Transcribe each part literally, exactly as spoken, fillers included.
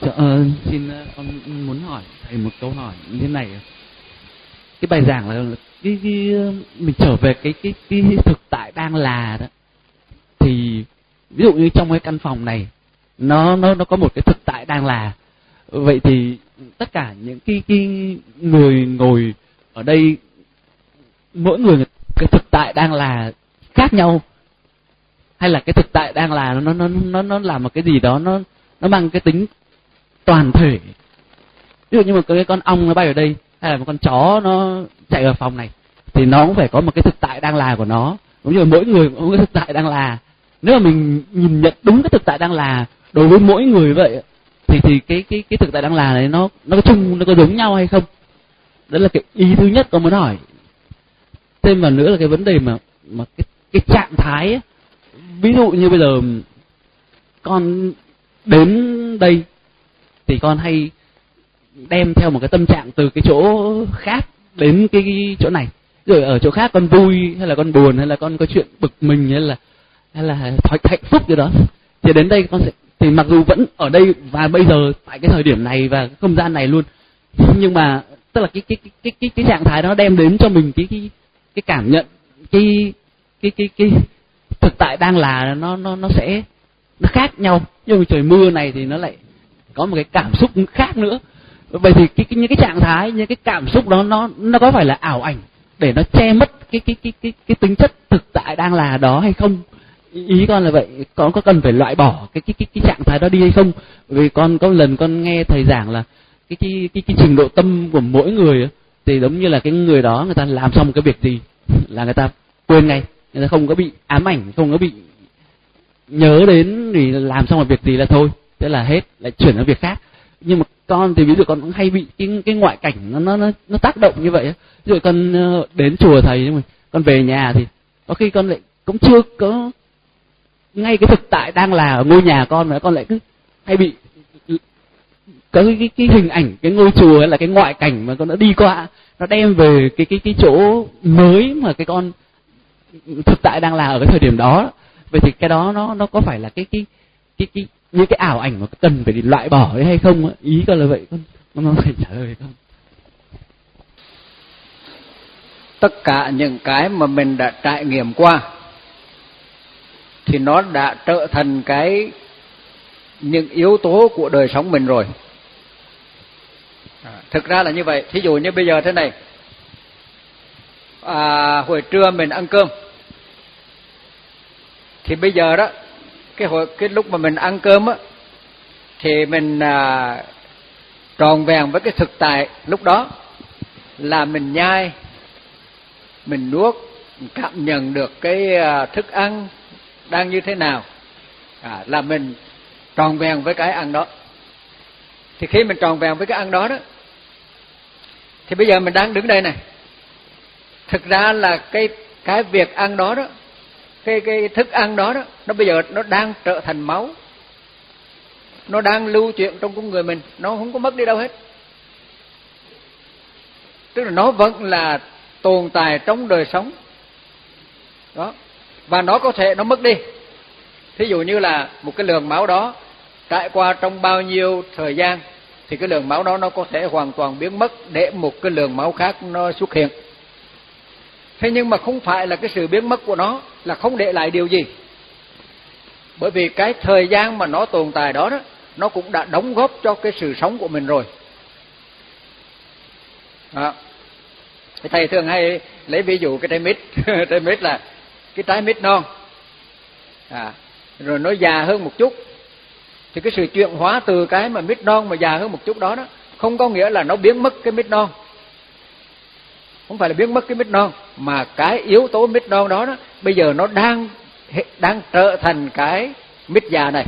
Ờ, xin con muốn hỏi thầy một câu hỏi như thế này. Cái bài giảng là cái, cái mình trở về cái cái cái thực tại đang là đó, thì ví dụ như trong cái căn phòng này nó nó nó có một cái thực tại đang là, vậy thì tất cả những cái cái người ngồi ở đây, mỗi người cái thực tại đang là khác nhau, hay là cái thực tại đang là nó nó nó nó là một cái gì đó nó nó mang cái tính toàn thể. Ví dụ như một cái con ong nó bay ở đây, hay là một con chó nó chạy ở phòng này, thì nó cũng phải có một cái thực tại đang là của nó, cũng như là mỗi người cũng có cái thực tại đang là. Nếu mà mình nhìn nhận đúng cái thực tại đang là đối với mỗi người vậy, thì thì cái cái cái thực tại đang là này nó nó có chung, nó có giống nhau hay không? Đó là cái ý thứ nhất con muốn hỏi. Thêm vào nữa là cái vấn đề mà mà cái cái trạng thái ấy. Ví dụ như bây giờ con đến đây thì con hay đem theo một cái tâm trạng từ cái chỗ khác đến cái, cái chỗ này, rồi ở chỗ khác con vui hay là con buồn, hay là con có chuyện bực mình, hay là hay là hạnh phúc gì đó, thì đến đây con sẽ, thì mặc dù vẫn ở đây và bây giờ tại cái thời điểm này và cái không gian này luôn, nhưng mà tức là cái cái cái cái cái, cái trạng thái đó đem đến cho mình cái cái cái cảm nhận, cái cái cái cái thực tại đang là nó nó nó sẽ nó khác nhau. Nhưng trời mưa này thì nó lại có một cái cảm xúc khác nữa. Vậy thì cái, cái những cái trạng thái, những cái cảm xúc đó nó nó có phải là ảo ảnh để nó che mất cái cái cái cái cái tính chất thực tại đang là đó hay không? Ý con là vậy, con có cần phải loại bỏ cái cái cái cái trạng thái đó đi hay không? Vì con có lần con nghe thầy giảng là cái cái cái cái trình độ tâm của mỗi người thì giống như là cái người đó người ta làm xong cái việc gì là người ta quên ngay, người ta không có bị ám ảnh, không có bị nhớ đến thì làm xong một việc gì là thôi, thế là hết, lại chuyển sang việc khác. Nhưng mà con thì ví dụ con cũng hay bị cái cái ngoại cảnh nó nó nó tác động như vậy. Ví dụ con đến chùa thầy, nhưng mà con về nhà thì có khi con lại cũng chưa có ngay cái thực tại đang là ở ngôi nhà con, mà con lại cứ hay bị có cái, cái cái hình ảnh cái ngôi chùa hay là cái ngoại cảnh mà con đã đi qua, nó đem về cái cái cái chỗ mới mà cái con thực tại đang là ở cái thời điểm đó. Vậy thì cái đó nó nó có phải là cái cái cái cái những cái ảo ảnh mà cần phải loại bỏ ấy hay không? Ý con là vậy, con con có thể trả lời không? Tất cả những cái mà mình đã trải nghiệm qua thì nó đã trở thành cái những yếu tố của đời sống mình rồi. À, thực ra là như vậy. Thí dụ như bây giờ thế này, à, hồi trưa mình ăn cơm, thì bây giờ đó cái hồi cái lúc mà mình ăn cơm á, thì mình à, tròn vẹn với cái thực tại lúc đó là mình nhai, mình nuốt, mình cảm nhận được cái à, thức ăn đang như thế nào, à, là mình tròn vẹn với cái ăn đó. Thì khi mình tròn vẹn với cái ăn đó đó, thì bây giờ mình đang đứng đây này, thực ra là cái cái việc ăn đó đó, cái cái thức ăn đó đó, nó bây giờ nó đang trở thành máu, nó đang lưu chuyển trong con người mình, nó không có mất đi đâu hết. Tức là nó vẫn là tồn tại trong đời sống đó, và nó có thể nó mất đi. Thí dụ như là một cái lượng máu đó trải qua trong bao nhiêu thời gian, thì cái lượng máu đó nó có thể hoàn toàn biến mất để một cái lượng máu khác nó xuất hiện. Thế nhưng mà không phải là cái sự biến mất của nó là không để lại điều gì, bởi vì cái thời gian mà nó tồn tại đó, đó nó cũng đã đóng góp cho cái sự sống của mình rồi. Đó. Thầy thường hay lấy ví dụ cái trái mít. Trái mít là cái trái mít non, à, rồi nó già hơn một chút, thì cái sự chuyển hóa từ cái mà mít non mà già hơn một chút đó, đó không có nghĩa là nó biến mất cái mít non, không phải là biến mất cái mít non, mà cái yếu tố mít non đó, đó bây giờ nó đang đang trở thành cái mít già này.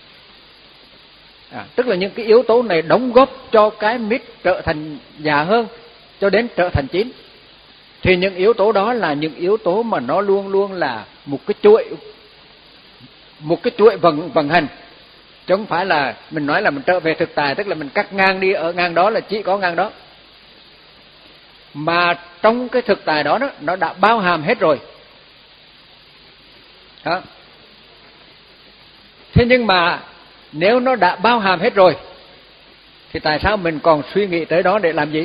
À, tức là những cái yếu tố này đóng góp cho cái mít trở thành già hơn cho đến trở thành chín. Thì những yếu tố đó là những yếu tố mà nó luôn luôn là một cái chuỗi, một cái chuỗi vận vận hành, chứ không phải là mình nói là mình trở về thực tại, tức là mình cắt ngang đi ở ngang đó là chỉ có ngang đó. Mà trong cái thực tại đó, đó nó đã bao hàm hết rồi. Đó. Thế nhưng mà nếu nó đã bao hàm hết rồi thì tại sao mình còn suy nghĩ tới đó để làm gì?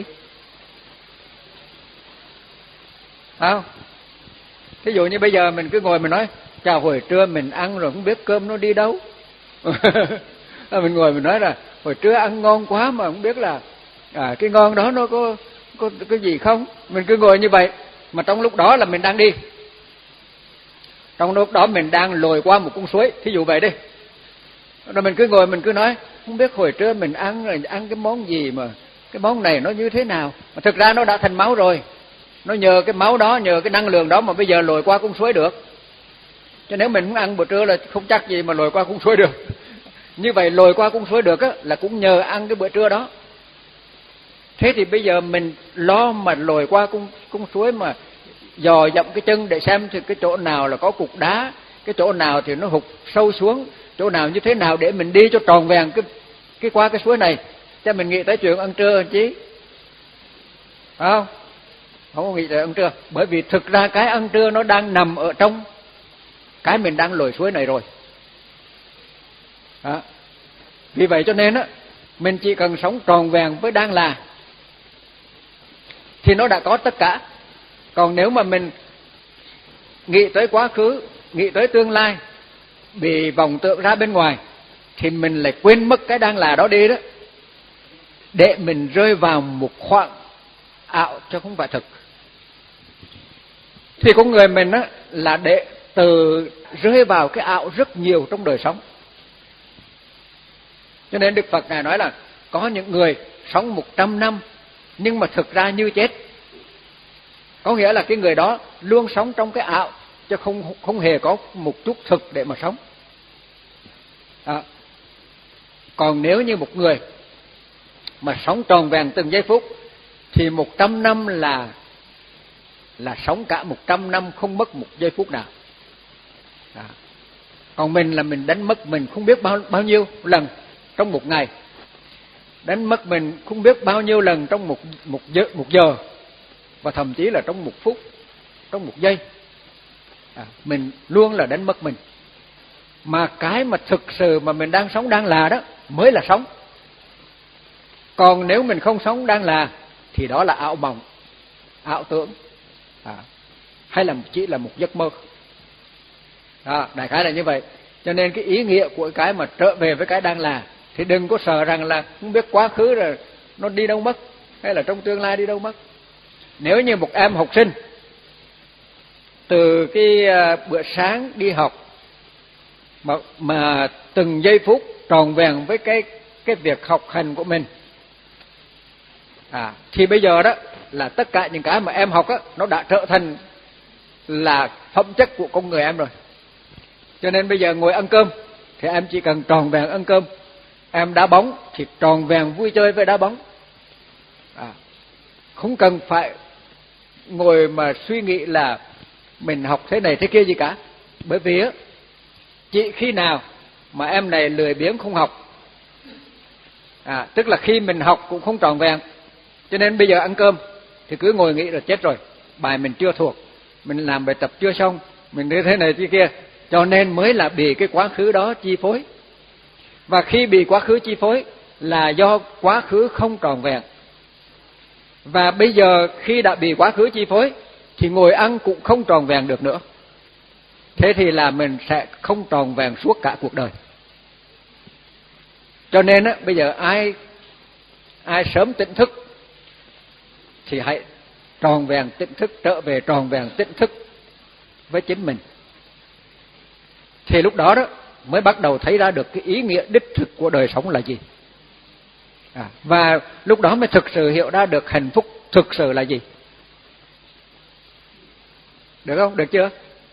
Không? Thí dụ như bây giờ mình cứ ngồi mình nói chào hồi trưa mình ăn rồi không biết cơm nó đi đâu. Mình ngồi mình nói là hồi trưa ăn ngon quá mà không biết là à, cái ngon đó nó có có cái gì không. Mình cứ ngồi như vậy mà trong lúc đó là mình đang đi, trong lúc đó mình đang lội qua một con suối, thí dụ vậy đi. Rồi mình cứ ngồi mình cứ nói không biết hồi trưa mình ăn rồi ăn cái món gì mà cái món này nó như thế nào, mà thực ra nó đã thành máu rồi. Nó nhờ cái máu đó, nhờ cái năng lượng đó mà bây giờ lội qua con suối được. Cho nếu mình không ăn bữa trưa là không chắc gì mà lội qua con suối được. Như vậy lội qua con suối được á, là cũng nhờ ăn cái bữa trưa đó. Thế thì bây giờ mình lo mà lội qua con, con suối mà dò dẫm cái chân để xem thì cái chỗ nào là có cục đá, cái chỗ nào thì nó hụt sâu xuống, chỗ nào như thế nào để mình đi cho tròn vẹn cái cái qua cái suối này. Cho mình nghĩ tới chuyện ăn trưa chứ. Phải không? Không có nghĩ tới ăn trưa. Bởi vì thực ra cái ăn trưa nó đang nằm ở trong cái mình đang lội suối này rồi. Đó. Vì vậy cho nên á, mình chỉ cần sống tròn vẹn với đang là thì nó đã có tất cả. Còn nếu mà mình nghĩ tới quá khứ, nghĩ tới tương lai, bị vọng tưởng ra bên ngoài, thì mình lại quên mất cái đang là đó đi đó, để mình rơi vào một khoảng ảo chứ không phải thực. Thì con người mình á, là để từ rơi vào cái ảo rất nhiều trong đời sống. Cho nên Đức Phật Ngài nói là có những người sống một trăm năm nhưng mà thực ra như chết. Có nghĩa là cái người đó luôn sống trong cái ảo chứ không không hề có một chút thực để mà sống. Đó. Còn nếu như một người mà sống tròn vẹn từng giây phút thì một trăm năm là là sống cả một trăm năm không mất một giây phút nào. Đó. Còn mình là mình đánh mất mình không biết bao bao nhiêu lần trong một ngày, đánh mất mình không biết bao nhiêu lần trong một một giờ, một giờ và thậm chí là trong một phút, trong một giây. À, mình luôn là đánh mất mình. Mà cái mà thực sự mà mình đang sống đang là đó mới là sống. Còn nếu mình không sống đang là thì đó là ảo mộng, ảo tưởng, à, hay là chỉ là một giấc mơ. Đó, đại khái là như vậy. Cho nên cái ý nghĩa của cái mà trở về với cái đang là thì đừng có sợ rằng là không biết quá khứ rồi nó đi đâu mất, hay là trong tương lai đi đâu mất. Nếu như một em học sinh từ cái bữa sáng đi học mà, mà từng giây phút tròn vẹn với cái cái việc học hành của mình, à, thì bây giờ đó là tất cả những cái mà em học á, nó đã trở thành là phẩm chất của con người em rồi. Cho nên bây giờ ngồi ăn cơm thì em chỉ cần tròn vẹn ăn cơm, em đá bóng thì tròn vẹn vui chơi với đá bóng, à, không cần phải ngồi mà suy nghĩ là mình học thế này thế kia gì cả. Bởi vì á, chỉ khi nào mà em này lười biếng không học, à, tức là khi mình học cũng không tròn vẹn. Cho nên bây giờ ăn cơm thì cứ ngồi nghĩ là chết rồi, bài mình chưa thuộc, mình làm bài tập chưa xong, mình như thế này thế kia, cho nên mới là bị cái quá khứ đó chi phối. Và khi bị quá khứ chi phối là do quá khứ không tròn vẹn. Và bây giờ khi đã bị quá khứ chi phối thì ngồi ăn cũng không tròn vẹn được nữa. Thế thì là mình sẽ không tròn vẹn suốt cả cuộc đời. Cho nên á, bây giờ ai ai sớm tỉnh thức thì hãy tròn vẹn tỉnh thức, trở về tròn vẹn tỉnh thức với chính mình. Thì lúc đó đó mới bắt đầu thấy ra được cái ý nghĩa đích thực của đời sống là gì. À, và lúc đó mới thực sự hiểu ra được hạnh phúc thực sự là gì. Được không? Được chưa?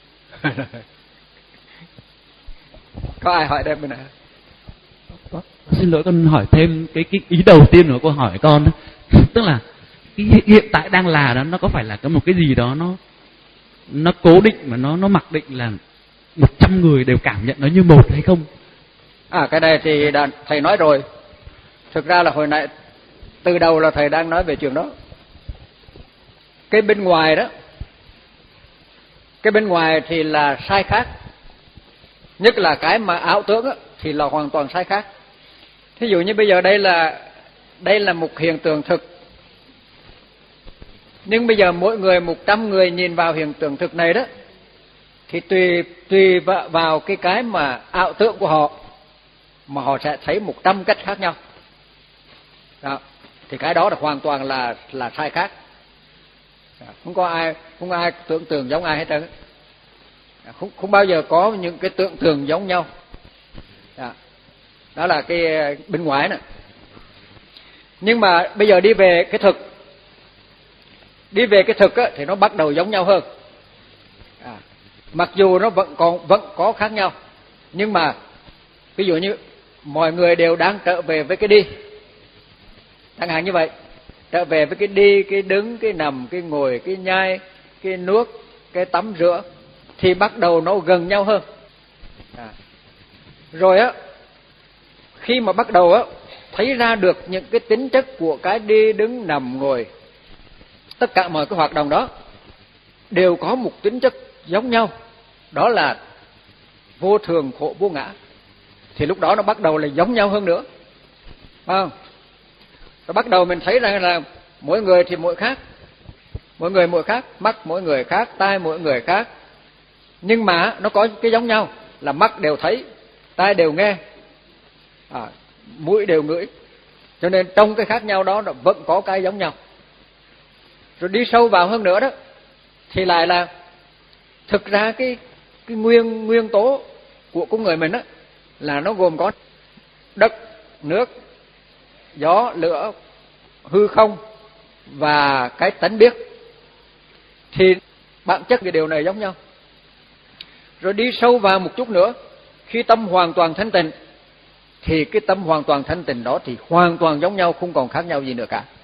Có ai hỏi đây bên này? Xin lỗi, con hỏi thêm cái, cái ý đầu tiên của câu hỏi con đó. Tức là cái hiện tại đang là đó, nó có phải là có một cái gì đó nó nó cố định mà nó nó mặc định là một trăm người đều cảm nhận nó như một hay không? À, cái này thì đã, thầy nói rồi. Thực ra là hồi nãy từ đầu là thầy đang nói về chuyện đó. Cái bên ngoài đó, cái bên ngoài thì là sai khác. Nhất là cái mà ảo tưởng đó, thì là hoàn toàn sai khác. Thí dụ như bây giờ đây là đây là một hiện tượng thực. Nhưng bây giờ mỗi người một trăm người nhìn vào hiện tượng thực này đó, thì tùy tùy vào cái cái mà ảo tưởng của họ mà họ sẽ thấy một trăm cách khác nhau. Đó. Thì cái đó là hoàn toàn là là sai khác. Không có ai không có ai tưởng tượng giống ai hết trơn. Không không bao giờ có những cái tưởng tượng giống nhau. Đó, đó là cái bên ngoài nè. Nhưng mà bây giờ đi về cái thực, đi về cái thực á, thì nó bắt đầu giống nhau hơn. À, mặc dù nó vẫn còn vẫn có khác nhau, nhưng mà ví dụ như mọi người đều đang trở về với cái đi, chẳng hạn như vậy, trở về với cái đi, cái đứng, cái nằm, cái ngồi, cái nhai, cái nuốt, cái tắm rửa, thì bắt đầu nó gần nhau hơn. À, rồi á, khi mà bắt đầu á thấy ra được những cái tính chất của cái đi, đứng, nằm, ngồi, tất cả mọi cái hoạt động đó đều có một tính chất giống nhau, đó là vô thường, khổ, vô ngã, thì lúc đó nó bắt đầu là giống nhau hơn nữa, phải không? Nó bắt đầu mình thấy rằng là mỗi người thì mỗi khác, mỗi người mỗi khác, mắt mỗi người khác, tai mỗi người khác, nhưng mà nó có cái giống nhau là mắt đều thấy, tai đều nghe, à, mũi đều ngửi, cho nên trong cái khác nhau đó nó vẫn có cái giống nhau. Rồi đi sâu vào hơn nữa đó, thì lại là thực ra cái cái nguyên nguyên tố của con người mình đó là nó gồm có đất, nước, gió, lửa, hư không và cái tánh biết, thì bản chất cái điều này giống nhau. Rồi đi sâu vào một chút nữa, khi tâm hoàn toàn thanh tịnh, thì cái tâm hoàn toàn thanh tịnh đó thì hoàn toàn giống nhau, không còn khác nhau gì nữa cả.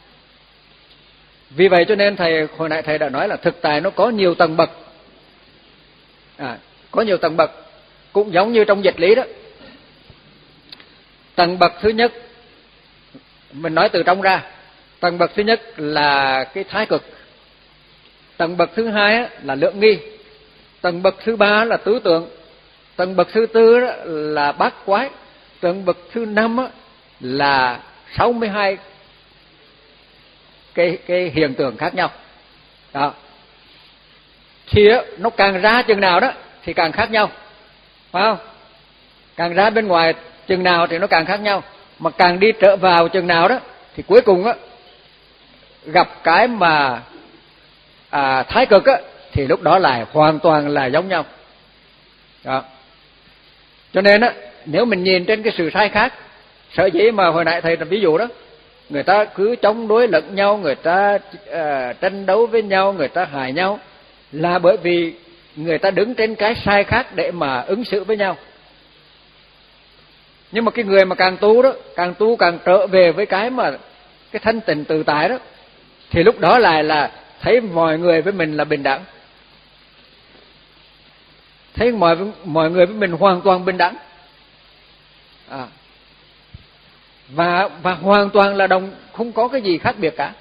Vì vậy cho nên thầy hồi nãy thầy đã nói là thực tại nó có nhiều tầng bậc, à, có nhiều tầng bậc, cũng giống như trong dịch lý đó. Tầng bậc thứ nhất, mình nói từ trong ra, tầng bậc thứ nhất là cái thái cực, tầng bậc thứ hai là lượng nghi, tầng bậc thứ ba là tứ tượng, tầng bậc thứ tư là bát quái, tầng bậc thứ năm là sáu mươi hai cái cái hiện tượng khác nhau. Đó. Thì nó càng ra chừng nào đó thì càng khác nhau, phải không? Càng ra bên ngoài chừng nào thì nó càng khác nhau, mà càng đi trở vào chừng nào đó thì cuối cùng á gặp cái mà à, thái cực á thì lúc đó lại hoàn toàn là giống nhau. Đó. Cho nên á, nếu mình nhìn trên cái sự sai khác, sở dĩ mà hồi nãy thầy là ví dụ đó, người ta cứ chống đối lẫn nhau, người ta à, tranh đấu với nhau, người ta hại nhau, là bởi vì người ta đứng trên cái sai khác để mà ứng xử với nhau. Nhưng mà cái người mà càng tu đó, càng tu càng trở về với cái mà cái thanh tịnh tự tại đó, thì lúc đó lại là thấy mọi người với mình là bình đẳng, thấy mọi mọi người với mình hoàn toàn bình đẳng, à, và và hoàn toàn là đồng, không có cái gì khác biệt cả.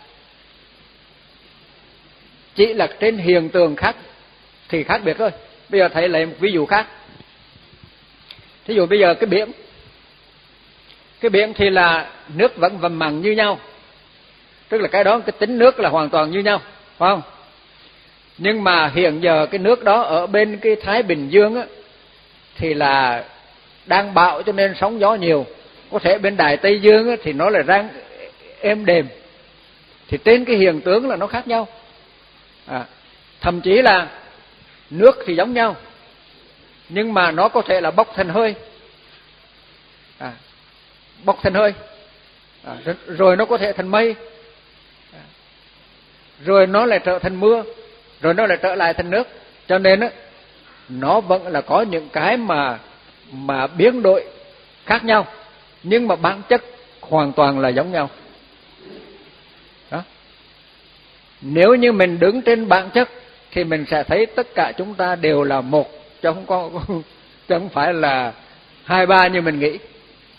Chỉ là trên hiện tượng khác thì khác biệt thôi. Bây giờ thầy lấy một ví dụ khác. Thí dụ bây giờ cái biển, cái biển thì là nước vẫn vầm mặn như nhau, tức là cái đó cái tính nước là hoàn toàn như nhau, phải không? Nhưng mà hiện giờ cái nước đó ở bên cái Thái Bình Dương á, thì là đang bão cho nên sóng gió nhiều. Có thể bên Đại Tây Dương á, thì nó là đang êm đềm. Thì trên cái hiện tướng là nó khác nhau. À, thậm chí là nước thì giống nhau, nhưng mà nó có thể là bốc thành hơi, à, bốc thành hơi, à, rồi nó có thể thành mây, à, rồi nó lại trở thành mưa, rồi nó lại trở lại thành nước. Cho nên á, nó vẫn là có những cái mà mà biến đổi khác nhau, nhưng mà bản chất hoàn toàn là giống nhau. Đó. Nếu như mình đứng trên bản chất thì mình sẽ thấy tất cả chúng ta đều là một, chứ không có chứ không phải là hai ba như mình nghĩ.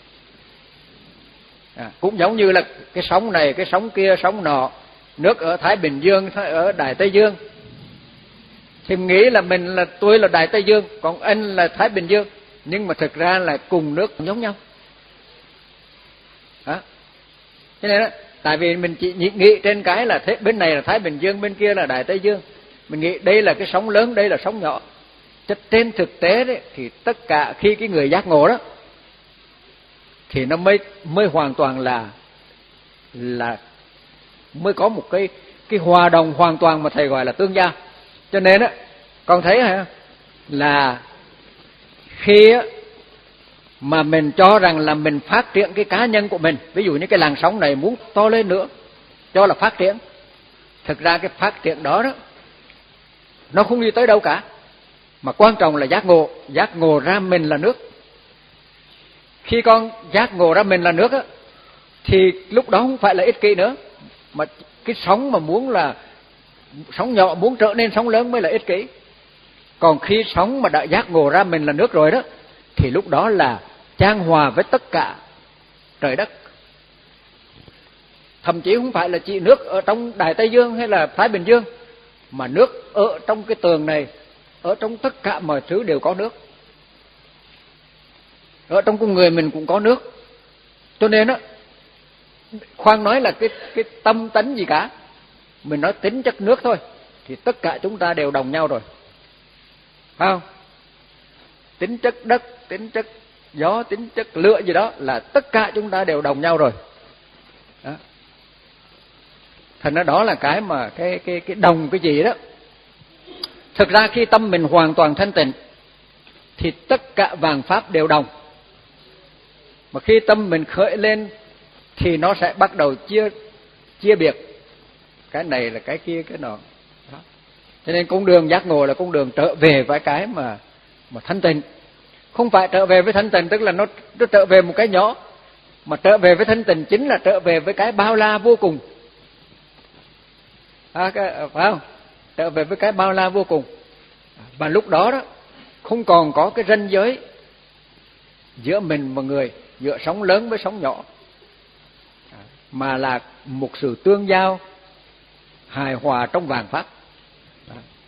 À, cũng giống như là cái sóng này, cái sóng kia, sóng nọ, nước ở Thái Bình Dương, ở Đại Tây Dương, thì mình nghĩ là mình là tôi là Đại Tây Dương, còn anh là Thái Bình Dương, nhưng mà thực ra là cùng nước giống nhau. Đó. Cho nên đó, tại vì mình chỉ nghĩ trên cái là thế, bên này là Thái Bình Dương, bên kia là Đại Tây Dương, mình nghĩ đây là cái sóng lớn, đây là sóng nhỏ. Chứ trên thực tế đấy, thì tất cả khi cái người giác ngộ đó thì nó mới mới hoàn toàn là là mới có một cái cái hòa đồng hoàn toàn mà thầy gọi là tương giao. Cho nên á, con thấy hả, là khi á mà mình cho rằng là mình phát triển cái cá nhân của mình, ví dụ như cái làn sóng này muốn to lên nữa, cho là phát triển. Thực ra cái phát triển đó đó nó không đi tới đâu cả, mà quan trọng là giác ngộ, giác ngộ ra mình là nước. Khi con giác ngộ ra mình là nước á, thì lúc đó không phải là ích kỷ nữa, mà cái sóng mà muốn là sóng nhỏ muốn trở nên sóng lớn mới là ích kỷ. Còn khi sóng mà đã giác ngộ ra mình là nước rồi đó, thì lúc đó là chan hòa với tất cả trời đất. Thậm chí không phải là chỉ nước ở trong Đại Tây Dương hay là Thái Bình Dương, mà nước ở trong cái tường này, ở trong tất cả mọi thứ đều có nước. Ở trong con người mình cũng có nước. Cho nên á, khoan nói là cái cái tâm tánh gì cả, mình nói tính chất nước thôi, thì tất cả chúng ta đều đồng nhau rồi, phải không? Tính chất đất, tính chất gió, tính chất lửa gì đó là tất cả chúng ta đều đồng nhau rồi. Đó. Thành ra đó là cái mà cái cái cái đồng cái gì đó. Thực ra khi tâm mình hoàn toàn thanh tịnh thì tất cả vạn pháp đều đồng. Mà khi tâm mình khởi lên thì nó sẽ bắt đầu chia chia biệt, cái này là cái kia cái nọ. Đó. Cho nên con đường giác ngộ là con đường trở về với cái mà mà thanh tịnh. Không phải trở về với thanh tịnh tức là nó nó trở về một cái nhỏ, mà trở về với thanh tịnh chính là trở về với cái bao la vô cùng. À, cái, phải không? Trở về với cái bao la vô cùng. Và lúc đó đó không còn có cái ranh giới giữa mình và người, giữa sóng lớn với sóng nhỏ, mà là một sự tương giao hài hòa trong vạn pháp.